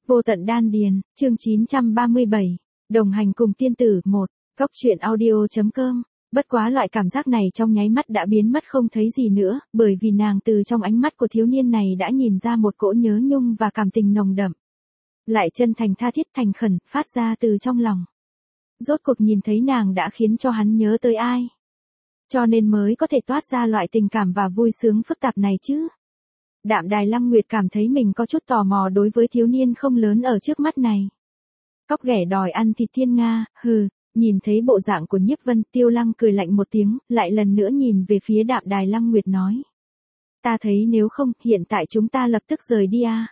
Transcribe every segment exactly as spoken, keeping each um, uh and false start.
Vô tận đan điền, chương chín trăm ba mươi bảy, đồng hành cùng tiên tử một, góc truyện audio.com. Bất quá loại cảm giác này trong nháy mắt đã biến mất không thấy gì nữa, bởi vì nàng từ trong ánh mắt của thiếu niên này đã nhìn ra một cỗ nhớ nhung và cảm tình nồng đậm. Lại chân thành tha thiết thành khẩn, phát ra từ trong lòng. Rốt cuộc nhìn thấy nàng đã khiến cho hắn nhớ tới ai. Cho nên mới có thể toát ra loại tình cảm và vui sướng phức tạp này chứ. Đạm Đài Lăng Nguyệt cảm thấy mình có chút tò mò đối với thiếu niên không lớn ở trước mắt này. Cóc ghẻ đòi ăn thịt thiên nga, hừ, nhìn thấy bộ dạng của Nhiếp Vân, Tiêu Lăng cười lạnh một tiếng, lại lần nữa nhìn về phía Đạm Đài Lăng Nguyệt nói. Ta thấy nếu không, hiện tại chúng ta lập tức rời đi à.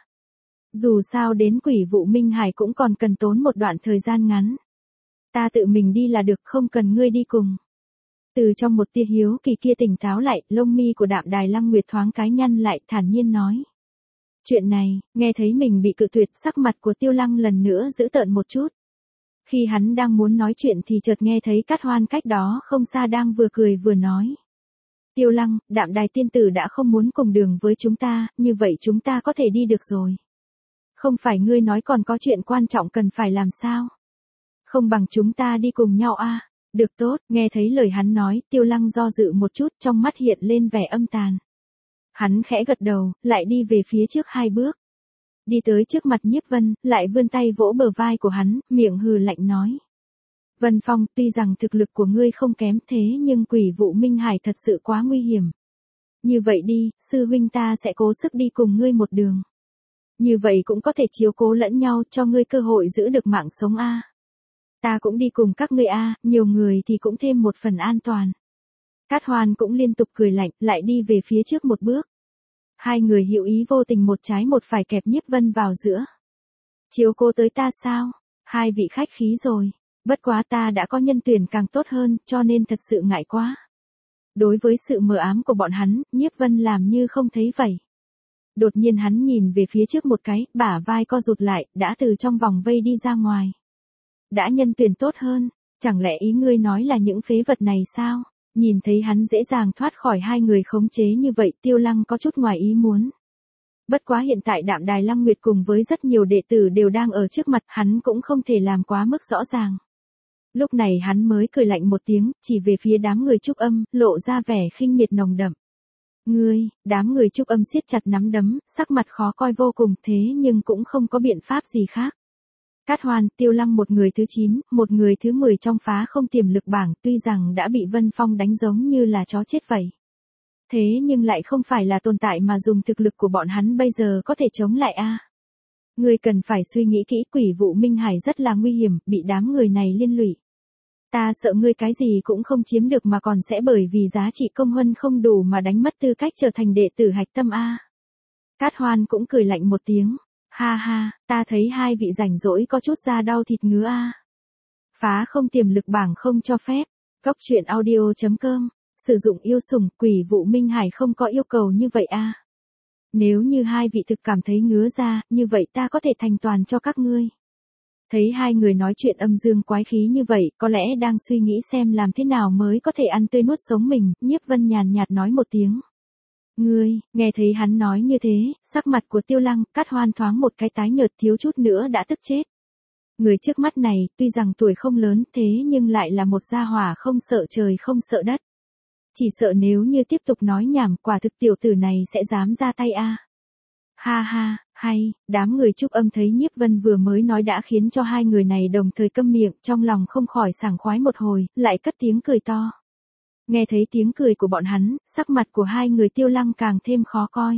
Dù sao đến Quỷ Vụ Minh Hải cũng còn cần tốn một đoạn thời gian ngắn. Ta tự mình đi là được, không cần ngươi đi cùng. Từ trong một tia hiếu kỳ kia tỉnh táo lại, lông mi của Đạm Đài Lăng Nguyệt thoáng cái nhăn lại, thản nhiên nói. Chuyện này, nghe thấy mình bị cự tuyệt, sắc mặt của Tiêu Lăng lần nữa giữ tợn một chút. Khi hắn đang muốn nói chuyện thì chợt nghe thấy Cát Hoan cách đó không xa đang vừa cười vừa nói. Tiêu Lăng, Đạm Đài tiên tử đã không muốn cùng đường với chúng ta, như vậy chúng ta có thể đi được rồi. Không phải ngươi nói còn có chuyện quan trọng cần phải làm sao? Không bằng chúng ta đi cùng nhau à? Được tốt, nghe thấy lời hắn nói, Tiêu Lăng do dự một chút, trong mắt hiện lên vẻ âm tàn. Hắn khẽ gật đầu, lại đi về phía trước hai bước. Đi tới trước mặt Nhiếp Vân, lại vươn tay vỗ bờ vai của hắn, miệng hừ lạnh nói. Vân Phong, tuy rằng thực lực của ngươi không kém thế nhưng Quỷ Vụ Minh Hải thật sự quá nguy hiểm. Như vậy đi, sư huynh ta sẽ cố sức đi cùng ngươi một đường. Như vậy cũng có thể chiếu cố lẫn nhau cho ngươi cơ hội giữ được mạng sống a. Ta cũng đi cùng các ngươi a, nhiều người thì cũng thêm một phần an toàn. Cát Hoan cũng liên tục cười lạnh, lại đi về phía trước một bước. Hai người hữu ý vô tình một trái một phải kẹp Nhiếp Vân vào giữa. Chiếu cố tới ta sao? Hai vị khách khí rồi. Bất quá ta đã có nhân tuyển càng tốt hơn, cho nên thật sự ngại quá. Đối với sự mờ ám của bọn hắn, Nhiếp Vân làm như không thấy vậy. Đột nhiên hắn nhìn về phía trước một cái, bả vai co rụt lại, đã từ trong vòng vây đi ra ngoài. Đã nhân tuyển tốt hơn, chẳng lẽ ý ngươi nói là những phế vật này sao? Nhìn thấy hắn dễ dàng thoát khỏi hai người khống chế như vậy, Tiêu Lăng có chút ngoài ý muốn. Bất quá hiện tại Đạm Đài Lăng Nguyệt cùng với rất nhiều đệ tử đều đang ở trước mặt, hắn cũng không thể làm quá mức rõ ràng. Lúc này hắn mới cười lạnh một tiếng, chỉ về phía đám người Trúc Âm, lộ ra vẻ khinh miệt nồng đậm. Ngươi, đám người Trúc Âm siết chặt nắm đấm, sắc mặt khó coi vô cùng, thế nhưng cũng không có biện pháp gì khác. Cát Hoan, Tiêu Lăng một người thứ chín, một người thứ mười trong phá không tiềm lực bảng, tuy rằng đã bị Vân Phong đánh giống như là chó chết vậy. Thế nhưng lại không phải là tồn tại mà dùng thực lực của bọn hắn bây giờ có thể chống lại a. Ngươi cần phải suy nghĩ kỹ, Quỷ Vụ Minh Hải rất là nguy hiểm, bị đám người này liên lụy. Ta sợ ngươi cái gì cũng không chiếm được mà còn sẽ bởi vì giá trị công huân không đủ mà đánh mất tư cách trở thành đệ tử hạch tâm a. Cát Hoan cũng cười lạnh một tiếng. Ha ha, ta thấy hai vị rảnh rỗi có chút da đau thịt ngứa a. Phá không tiềm lực bảng không cho phép. Góc truyện audio.com. Sử dụng yêu sủng, Quỷ Vụ Minh Hải không có yêu cầu như vậy a. Nếu như hai vị thực cảm thấy ngứa da, như vậy ta có thể thành toàn cho các ngươi. Thấy hai người nói chuyện âm dương quái khí như vậy, có lẽ đang suy nghĩ xem làm thế nào mới có thể ăn tươi nuốt sống mình, Nhiếp Vân nhàn nhạt nói một tiếng. Ngươi, nghe thấy hắn nói như thế, sắc mặt của Tiêu Lăng, Cát Hoan thoáng một cái tái nhợt, thiếu chút nữa đã tức chết. Người trước mắt này, tuy rằng tuổi không lớn thế nhưng lại là một gia hỏa không sợ trời không sợ đất. Chỉ sợ nếu như tiếp tục nói nhảm, quả thực tiểu tử này sẽ dám ra tay a. Ha ha, hay, đám người Trúc Âm thấy Nhiếp Vân vừa mới nói đã khiến cho hai người này đồng thời câm miệng, trong lòng không khỏi sảng khoái một hồi, lại cất tiếng cười to. Nghe thấy tiếng cười của bọn hắn, sắc mặt của hai người Tiêu Lăng càng thêm khó coi.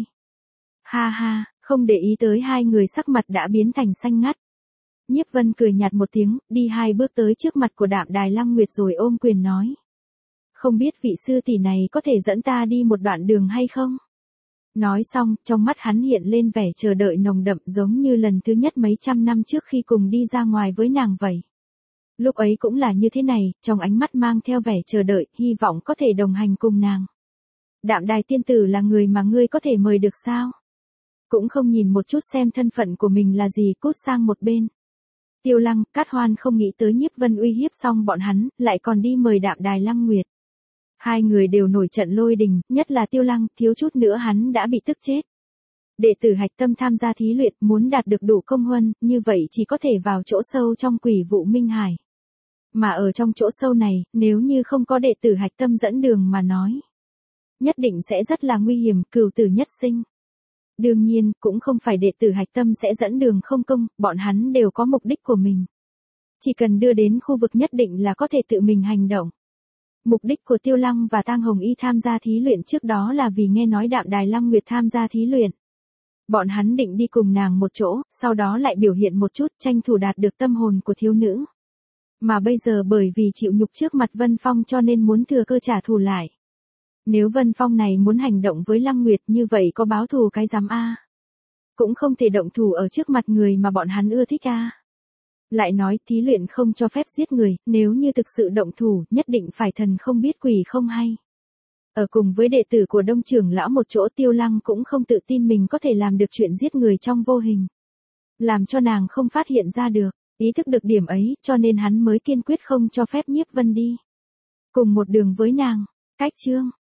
Ha ha, không để ý tới hai người sắc mặt đã biến thành xanh ngắt. Nhiếp Vân cười nhạt một tiếng, đi hai bước tới trước mặt của Đạm Đài Lăng Nguyệt rồi ôm quyền nói. Không biết vị sư tỷ này có thể dẫn ta đi một đoạn đường hay không? Nói xong, trong mắt hắn hiện lên vẻ chờ đợi nồng đậm giống như lần thứ nhất mấy trăm năm trước khi cùng đi ra ngoài với nàng vậy. Lúc ấy cũng là như thế này, trong ánh mắt mang theo vẻ chờ đợi, hy vọng có thể đồng hành cùng nàng. Đạm Đài tiên tử là người mà ngươi có thể mời được sao? Cũng không nhìn một chút xem thân phận của mình là gì, cút sang một bên. Tiêu Lăng, Cát Hoan không nghĩ tới Nhiếp Vân uy hiếp xong bọn hắn, lại còn đi mời Đạm Đài Lăng Nguyệt. Hai người đều nổi trận lôi đình, nhất là Tiêu Lăng, thiếu chút nữa hắn đã bị tức chết. Đệ tử hạch tâm tham gia thí luyện muốn đạt được đủ công huân, như vậy chỉ có thể vào chỗ sâu trong quỷ vụ minh hải. Mà ở trong chỗ sâu này, nếu như không có đệ tử hạch tâm dẫn đường mà nói, nhất định sẽ rất là nguy hiểm, cửu tử nhất sinh. Đương nhiên, cũng không phải đệ tử hạch tâm sẽ dẫn đường không công, bọn hắn đều có mục đích của mình. Chỉ cần đưa đến khu vực nhất định là có thể tự mình hành động. Mục đích của Tiêu Lăng và Tang Hồng Y tham gia thí luyện trước đó là vì nghe nói Đạm Đài Lăng Nguyệt tham gia thí luyện. Bọn hắn định đi cùng nàng một chỗ, sau đó lại biểu hiện một chút, tranh thủ đạt được tâm hồn của thiếu nữ. Mà bây giờ bởi vì chịu nhục trước mặt Vân Phong cho nên muốn thừa cơ trả thù lại. Nếu Vân Phong này muốn hành động với Lăng Nguyệt như vậy có báo thù cái dám a? Cũng không thể động thủ ở trước mặt người mà bọn hắn ưa thích a. Lại nói thí luyện không cho phép giết người, nếu như thực sự động thủ nhất định phải thần không biết quỷ không hay. Ở cùng với đệ tử của Đông trưởng lão một chỗ, Tiêu Lăng cũng không tự tin mình có thể làm được chuyện giết người trong vô hình. Làm cho nàng không phát hiện ra được, ý thức được điểm ấy cho nên hắn mới kiên quyết không cho phép Nhiếp Vân đi cùng một đường với nàng. Cách chương